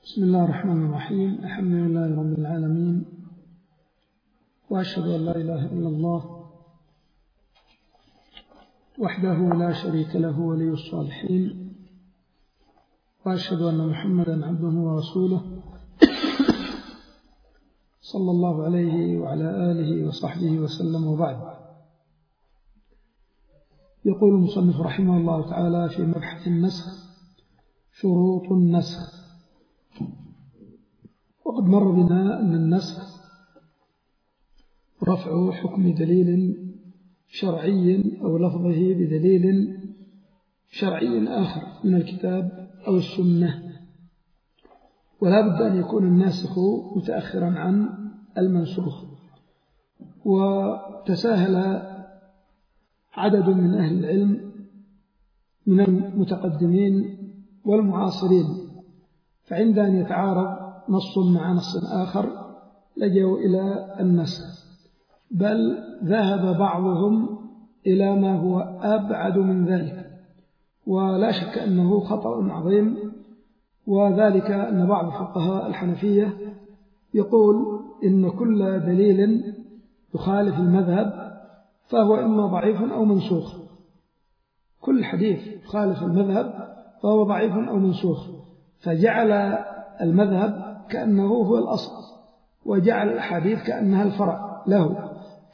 بسم الله الرحمن الرحيم. الحمد لله رب العالمين، وأشهد أن لا إله إلا الله وحده لا شريك له ولي الصالحين، وأشهد أن محمدا عبده ورسوله صلى الله عليه وعلى آله وصحبه وسلم. وبعد، يقول المصنف رحمه الله تعالى في مبحث النسخ: شروط النسخ. وقد مر بنا أن النسخ رفع حكم دليل شرعي أو لفظه بدليل شرعي آخر من الكتاب أو السنة، ولا بد أن يكون الناسخ متأخرا عن المنسوخ. وتساهل عدد من أهل العلم من المتقدمين والمعاصرين، فعند أن يتعارض نص مع نص آخر لجوا إلى النسخ، بل ذهب بعضهم إلى ما هو أبعد من ذلك، ولا شك أنه خطأ عظيم. وذلك أن بعض فقهاء الحنفية يقول إن كل دليل يخالف المذهب فهو إما ضعيف أو منسوخ. كل حديث يخالف المذهب فهو ضعيف أو منسوخ، فجعل المذهب كأنه هو الأصل، وجعل الأحاديث كأنها الفرع له.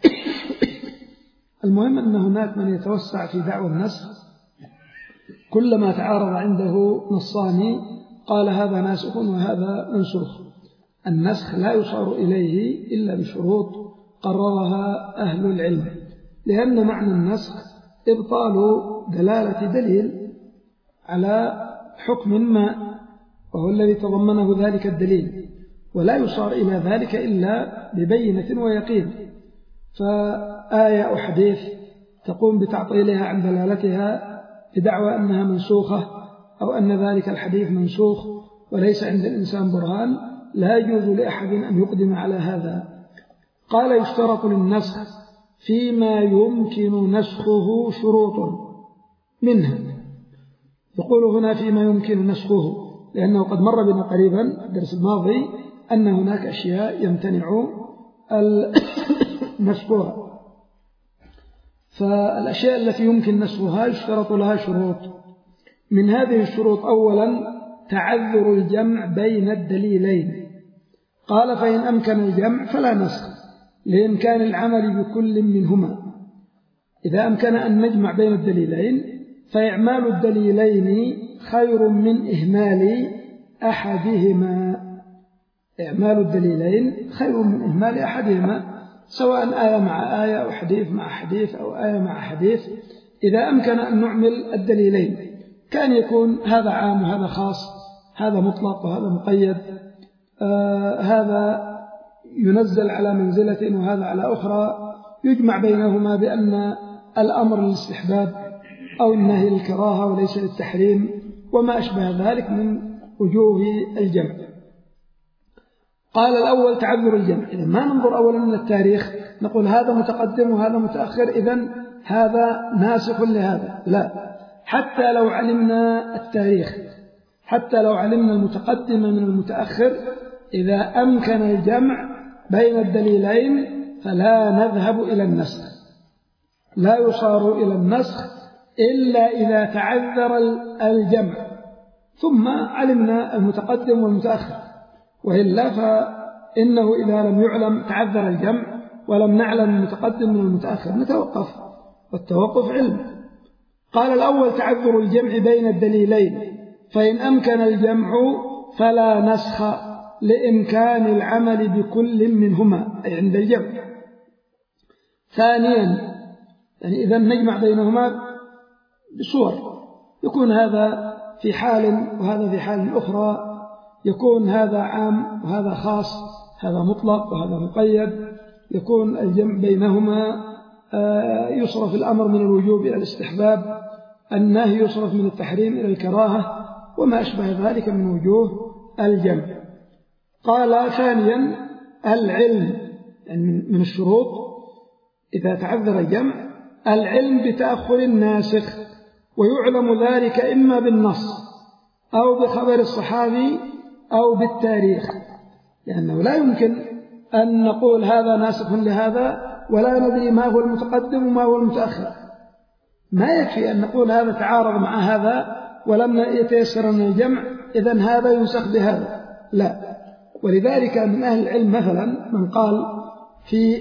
المهم أن هناك من يتوسع في دعوى النسخ، كلما تعارض عنده نصان قال هذا ناسخ وهذا منسوخ. النسخ لا يصار إليه إلا بشروط قررها أهل العلم، لأن معنى النسخ إبطال دلالة دليل على حكم ما، وهو الذي تضمنه ذلك الدليل، ولا يصار إلى ذلك إلا ببينة ويقين. فآية أو حديث تقوم بتعطيلها عن دلالتها بدعوى أنها منسوخة، أو أن ذلك الحديث منسوخ وليس عند الإنسان برهان، لا يجوز لأحد أن يقدم على هذا. قال: يشترط للنسخ فيما يمكن نسخه شروط منها. يقول هنا فيما يمكن نسخه، لأنه قد مر بنا قريبا الدرس الماضي أن هناك أشياء يمتنع نسخها، فالأشياء التي يمكن نسخها يشترط لها شروط. من هذه الشروط: أولا تعذر الجمع بين الدليلين. قال: فإن أمكن الجمع فلا نسخ لإمكان العمل بكل منهما. إذا أمكن أن نجمع بين الدليلين فإعمال الدليلين خير من إهمال أحدهما. إعمال الدليلين خير من إهمال أحدهما، سواء آية مع آية أو حديث مع حديث أو آية مع حديث. إذا أمكن أن نعمل الدليلين كان يكون هذا عام وهذا خاص، هذا مطلق وهذا مقيد، هذا ينزل على منزلة وهذا على أخرى، يجمع بينهما بأن الأمر للاستحباب أو النهي للكراهة وليس للتحريم، وما أشبه ذلك من وجوه الجمع. قال: الأول تعذر الجمع. إذا ما ننظر أولا إلى التاريخ نقول هذا متقدم وهذا متأخر إذن هذا ناسخ لهذا، لا. حتى لو علمنا التاريخ، حتى لو علمنا المتقدم من المتأخر، إذا أمكن الجمع بين الدليلين فلا نذهب إلى النسخ، لا يصار إلى النسخ إلا إذا تعذر الجمع ثم علمنا المتقدم والمتأخر، وإلا فإنه إذا لم يعلم تعذر الجمع ولم نعلم المتقدم من المتأخر نتوقف، والتوقف علم. قال: الأول تعذر الجمع بين الدليلين، فإن أمكن الجمع فلا نسخ لإمكان العمل بكل منهما، أي عند الجمع. ثانيا، يعني إذا نجمع بينهما بصور، يكون هذا في حال وهذا في حال أخرى، يكون هذا عام وهذا خاص، هذا مطلق وهذا مقيد، يكون الجمع بينهما يصرف الأمر من الوجوب إلى الاستحباب، النهي يصرف من التحريم إلى الكراهة، وما أشبه ذلك من وجوه الجمع. قال: ثانيا العلم، يعني من الشروط إذا تعذر الجمع العلم بتأخر الناسخ، ويعلم ذلك إما بالنص أو بخبر الصحابي أو بالتاريخ، لأنه لا يمكن أن نقول هذا ناسخ لهذا ولا ندري ما هو المتقدم وما هو المتأخر. ما يكفي أن نقول هذا تعارض مع هذا ولم يتيسر لنا الجمع إذن هذا ينسخ بهذا، لا. ولذلك من أهل العلم مثلا من قال في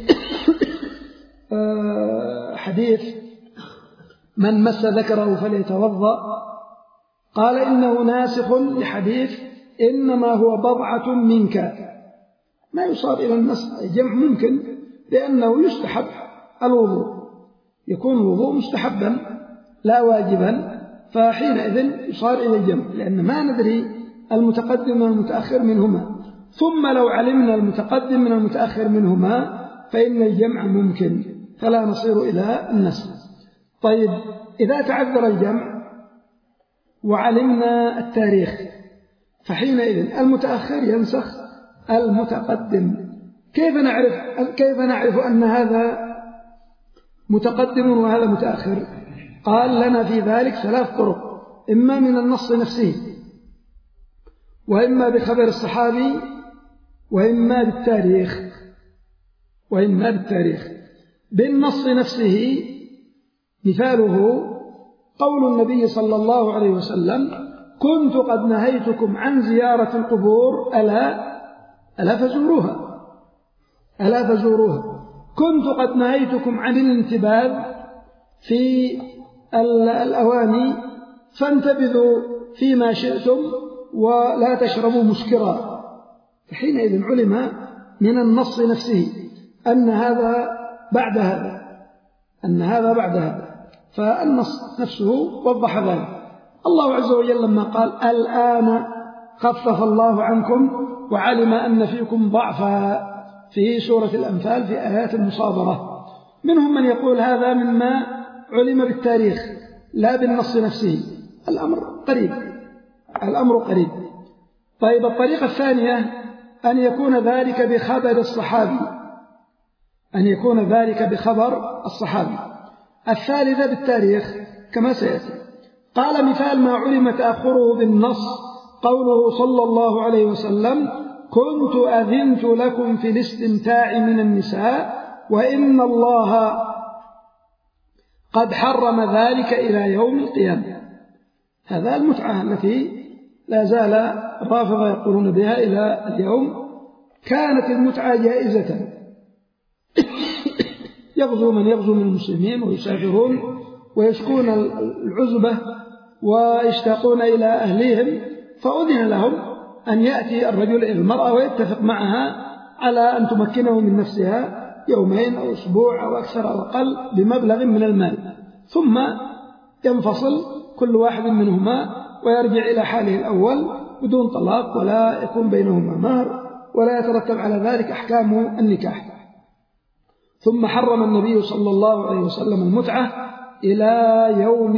حديث من مس ذكره فليتوضأ، قال إنه ناسخ لحديث إنما هو بضعة منك، ما يصار إلى الجمع ممكن، لأنه يستحب الوضوء، يكون الوضوء مستحبا لا واجبا، فحينئذ يصار إلى الجمع، لأن ما ندري المتقدم والمتأخر منهما. ثم لو علمنا المتقدم من المتأخر منهما فإن الجمع ممكن، فلا نصير إلى النسخ. طيب إذا تعذر الجمع وعلمنا التاريخ فحينئذ المتأخر ينسخ المتقدم. كيف نعرف أن هذا متقدم وهذا متأخر؟ قال لنا في ذلك 3 طرق، إما من النص نفسه، وإما بخبر الصحابي، وإما بالتاريخ. بالنص نفسه مثاله قول النبي صلى الله عليه وسلم: كنت قد نهيتكم عن زيارة القبور ألا فزوروها. كنت قد نهيتكم عن الانتباذ في الأواني فانتبذوا فيما شئتم ولا تشربوا مسكرا. فحينئذ علم من النص نفسه أن هذا بعد هذا، فالنص نفسه وضح ذلك. الله عز وجل لما قال: الآن خفف الله عنكم وعلم أن فيكم ضعفا، في سورة الأنفال في آيات المصابرة، منهم من يقول هذا مما علم بالتاريخ لا بالنص نفسه. الأمر قريب. طيب الطريقة الثانية أن يكون ذلك بخبر الصحابي. الثالثة بالتاريخ كما سيأتي. قال: مثال ما علم تأخره بالنص قوله صلى الله عليه وسلم: كنت أذنت لكم في الاستمتاع من النساء وإن الله قد حرم ذلك إلى يوم القيامة. هذا المتعة التي لا زال الرافضة يقولون بها إلى اليوم. كانت المتعة جائزة، يغزو من يغزو من المسلمين ويسافرون ويشكون العزبة ويشتاقون إلى أهليهم، فأذن لهم أن يأتي الرجل إلى المرأة ويتفق معها على أن تمكنه من نفسها 2 أو أسبوع أو أكثر أو أقل بمبلغ من المال، ثم ينفصل كل واحد منهما ويرجع إلى حاله الأول بدون طلاق، ولا يكون بينهما مهر، ولا يترتب على ذلك أحكام النكاح. ثم حرم النبي صلى الله عليه وسلم المتعة إلى يوم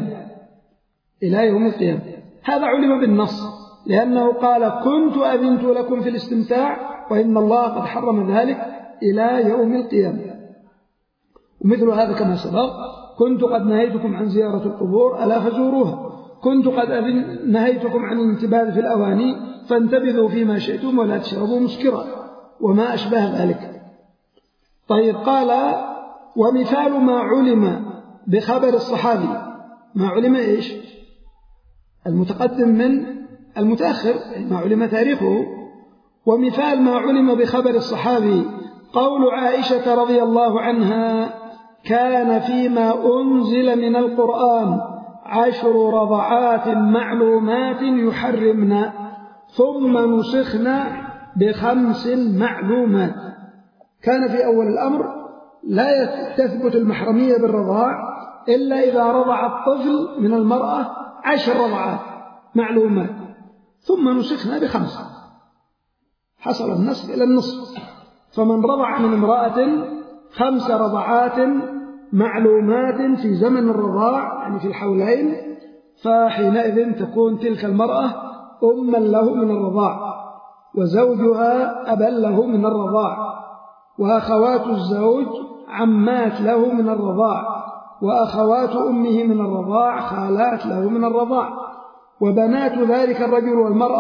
القيامة. هذا علم بالنص، لأنه قال: كنت أذنت لكم في الاستمتاع وإن الله قد حرم ذلك إلى يوم القيامة. ومثل هذا كما سبق: كنت قد نهيتكم عن زيارة القبور ألا فزوروها. كنت قد نهيتكم عن الانتباذ في الأواني فانتبذوا فيما شئتم ولا تشربوا مسكرا، وما أشبه ذلك. طيب قال: ومثال ما علم بخبر الصحابي، ما علم إيش؟ المتقدم من المتأخر، ما علم تاريخه. ومثال ما علم بخبر الصحابي قول عائشة رضي الله عنها: كان فيما أنزل من القرآن 10 رضعات معلومات يحرمن ثم نسخن ب5 معلومات. كان في أول الأمر لا تثبت المحرمية بالرضاع إلا إذا رضع الطفل من المرأة 10 رضعات معلومات، ثم نسخنا ب5، حصل النسخ إلى النصف، فمن رضع من امرأة 5 رضعات معلومات في زمن الرضاع يعني في الحولين، فحينئذ تكون تلك المرأة أما له من الرضاع، وزوجها أبا له من الرضاع، وأخوات الزوج عمات له من الرضاع، وأخوات أمه من الرضاع خالات له من الرضاع، وبنات ذلك الرجل والمرأة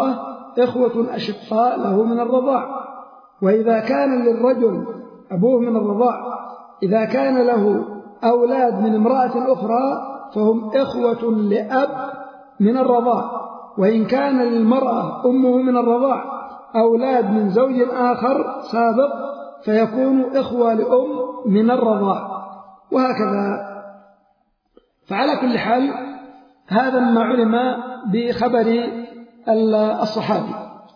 إخوة أشقاء له من الرضاع. وإذا كان للرجل أبوه من الرضاع إذا كان له أولاد من امرأة أخرى فهم إخوة لأب من الرضاع. وإن كان للمرأة أمه من الرضاع أولاد من زوج آخر سابق فيكون إخوة لأم من الرضاع، وهكذا. فعلى كل حال هذا ما علم بخبر الصحابي.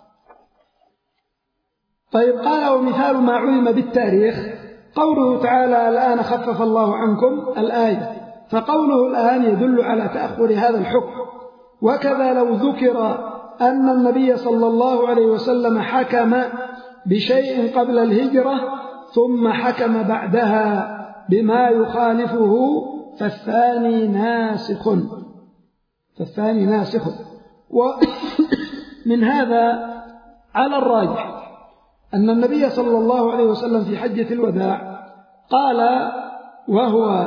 طيب، قال ومثال ما علم بالتاريخ قوله تعالى الآن خفف الله عنكم الآية، فقوله الآن يدل على تأخر هذا الحكم. وكذا لو ذكر أن النبي صلى الله عليه وسلم حكم بشيء قبل الهجرة ثم حكم بعدها بما يخالفه فالثاني ناسخ. ومن هذا على الراجح أن النبي صلى الله عليه وسلم في حجة الوداع قال وهو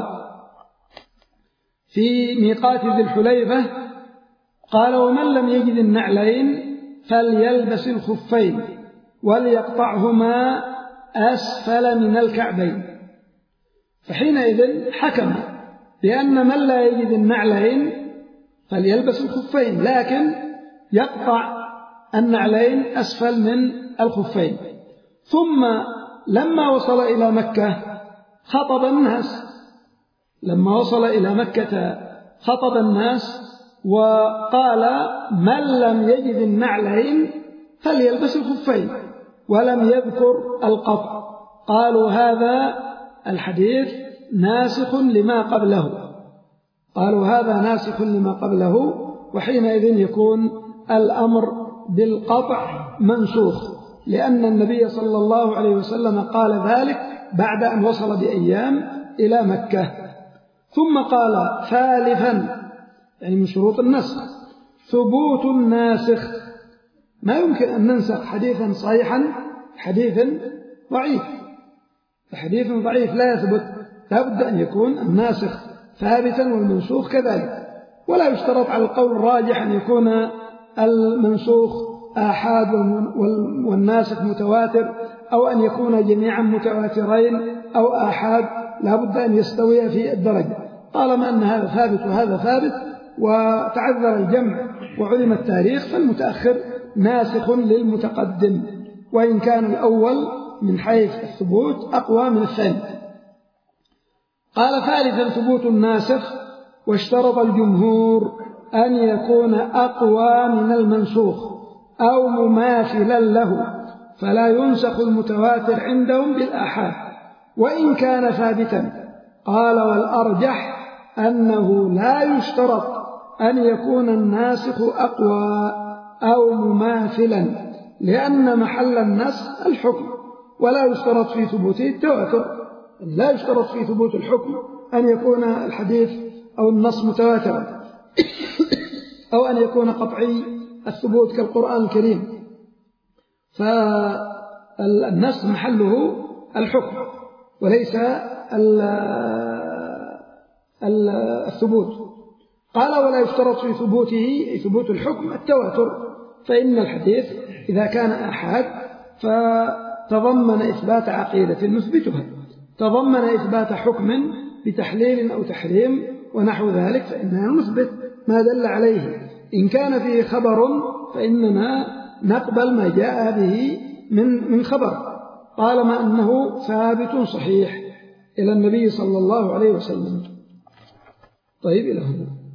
في ميقات ذي الحليفة قال ومن لم يجد النعلين فليلبس الخفين وليقطعهما أسفل من الكعبين. فحينئذ حكم بأن من لا يجد النعلين فليلبس الخفين، لكن يقطع النعلين أسفل من الخفين. ثم لما وصل إلى مكة خطب الناس وقال من لم يجد النعلين فليلبس الخفين، ولم يذكر القطع. قالوا هذا الحديث ناسخ لما قبله، وحينئذ يكون الأمر بالقطع منسوخ، لأن النبي صلى الله عليه وسلم قال ذلك بعد أن وصل بأيام إلى مكة. ثم قال ثالثا، يعني من شروط النسخ ثبوت الناسخ. ما يمكن أن ننسخ حديثا صحيحا حديث ضعيف، فحديث ضعيف لا يثبت، لا بد أن يكون الناسخ ثابتا والمنسوخ كذلك. ولا يشترط على القول الراجح أن يكون المنسوخ آحاد والناسخ متواتر، أو أن يكون جميعا متواترين أو آحاد، لا بد أن يستوي في الدرجة. طالما أن هذا ثابت وهذا ثابت وتعذر الجمع وعلم التاريخ فالمتأخر ناسخ للمتقدم، وإن كان الأول من حيث الثبوت أقوى من الثاني. قال ثالثا ثبوت الناسخ، واشترط الجمهور أن يكون أقوى من المنسوخ أو مماثلا له، فلا ينسخ المتواتر عندهم بالآحاد وإن كان ثابتا. قال والأرجح أنه لا يشترط أن يكون الناسخ أقوى أو مماثلا، لأن محل النسخ الحكم، ولا يشترط في ثبوته التواتر. لا يشترط في ثبوت الحكم أن يكون الحديث أو النص متواترا أو أن يكون قطعي الثبوت كالقرآن الكريم، فالنص محله الحكم وليس الثبوت. قال ولا يشترط في ثبوته ثبوت الحكم التواتر، فإن الحديث إذا كان آحاد فتضمن إثبات عقيدة نثبتها، تضمن إثبات حكم بتحليل أو تحريم ونحو ذلك، فإننا نثبت ما دل عليه. إن كان فيه خبر فإننا نقبل ما جاء به من خبر طالما أنه ثابت صحيح إلى النبي صلى الله عليه وسلم. طيب، إلى هنا.